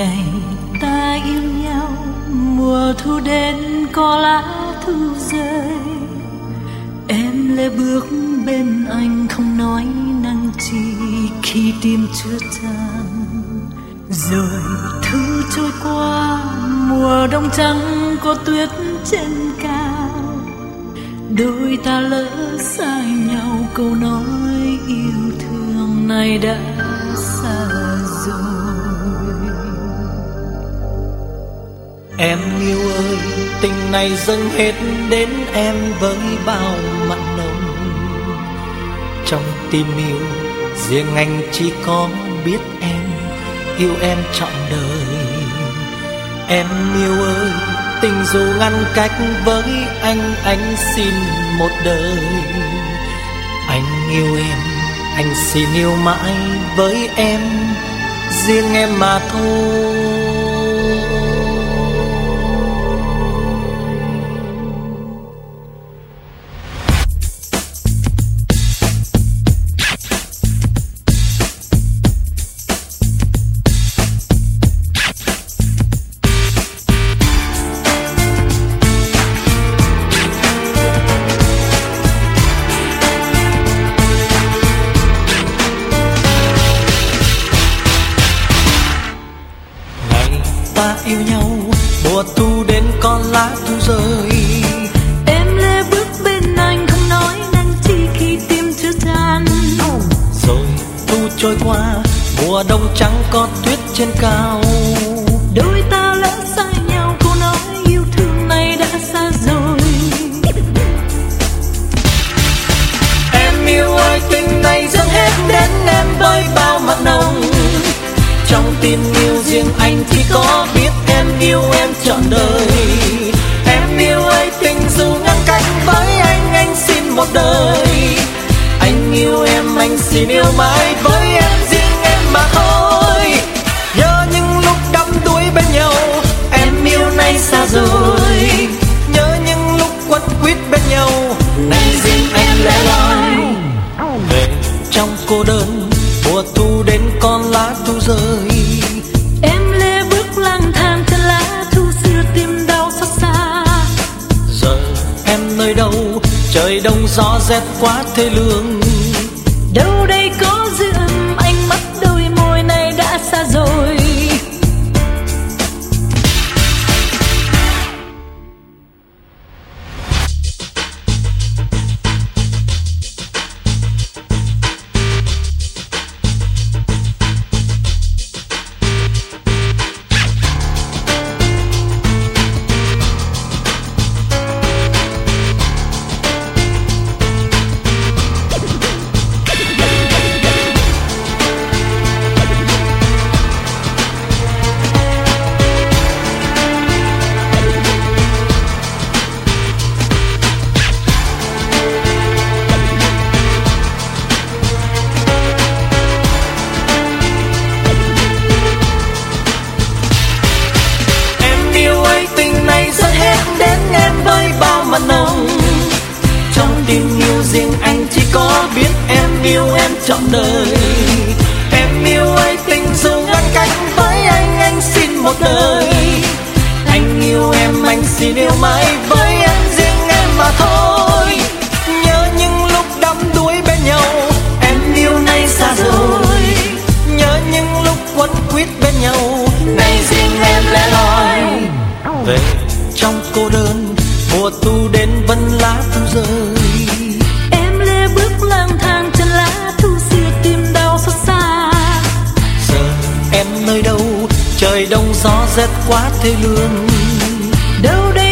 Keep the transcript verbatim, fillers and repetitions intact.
ngày ta yêu nhau, mùa thu đến có lá thu rơi. Em lê bước bên anh không nói năng chi khi tim chưa tan. Rồi thu trôi qua, mùa đông trắng có tuyết trên cao. Đôi ta lỡ xa nhau, câu nói yêu thương này đã xa rồi. Em yêu ơi, tình này dâng hết đến em với bao mặn nồng. Trong tim yêu, riêng anh chỉ có biết em, yêu em trọn đời. Em yêu ơi, tình dù ngăn cách với anh, anh xin một đời. Anh yêu em, anh xin yêu mãi với em, riêng em mà thôi. Ta yêu nhau, mùa thu đến con lá thu rơi. Em lê bước bên anh không nói năng chi khi tim chưa tan. Rồi thu trôi qua, mùa đông trắng có tuyết trên cao. Đôi ta lỡ xa nhau, câu nói yêu thương này đã xa rồi. Em yêu ơi, tình này dâng hết đến em với bao mặn nồng. Trong tim yêu riêng anh chỉ có biết em, yêu em trọn đời. Em yêu ơi, tình dù ngăn cách với anh, anh xin một đời. Anh yêu em, anh xin yêu mãi với em, riêng em mà thôi. Nhớ những lúc đắm đuối bên nhau, em yêu nay xa rồi. Nhớ những lúc quấn quýt bên nhau, nay riêng em lẻ loi. Về trong cô đơn, mùa thu đến con lá thu rơi. Em lê bước lang thang trên lá thu xưa, tim đau xót xa. Giờ em nơi đâu, trời đông gió rét quá thê lương. Đâu đây có dư âm, ánh mắt đôi môi này đã xa rồi. Trong tim yêu riêng anh chỉ có biết em, yêu em trọn đời. Em yêu ơi, tình dù ngăn cách với anh, anh xin một đời. Anh yêu em, anh xin yêu mãi với em, riêng em mà thôi. Nhớ những lúc đắm đuối bên nhau, em yêu nay xa rồi. Nhớ những lúc quấn quýt bên nhau, nay riêng em lẻ loi. Về trong cô đơn, mùa thu đến vẫn lá thu rơi. Em lê bước lang thang trên lá thu xưa, tim đau xót xa. Giờ em nơi đâu, trời đông gió rét quá thê lương. Đâu đây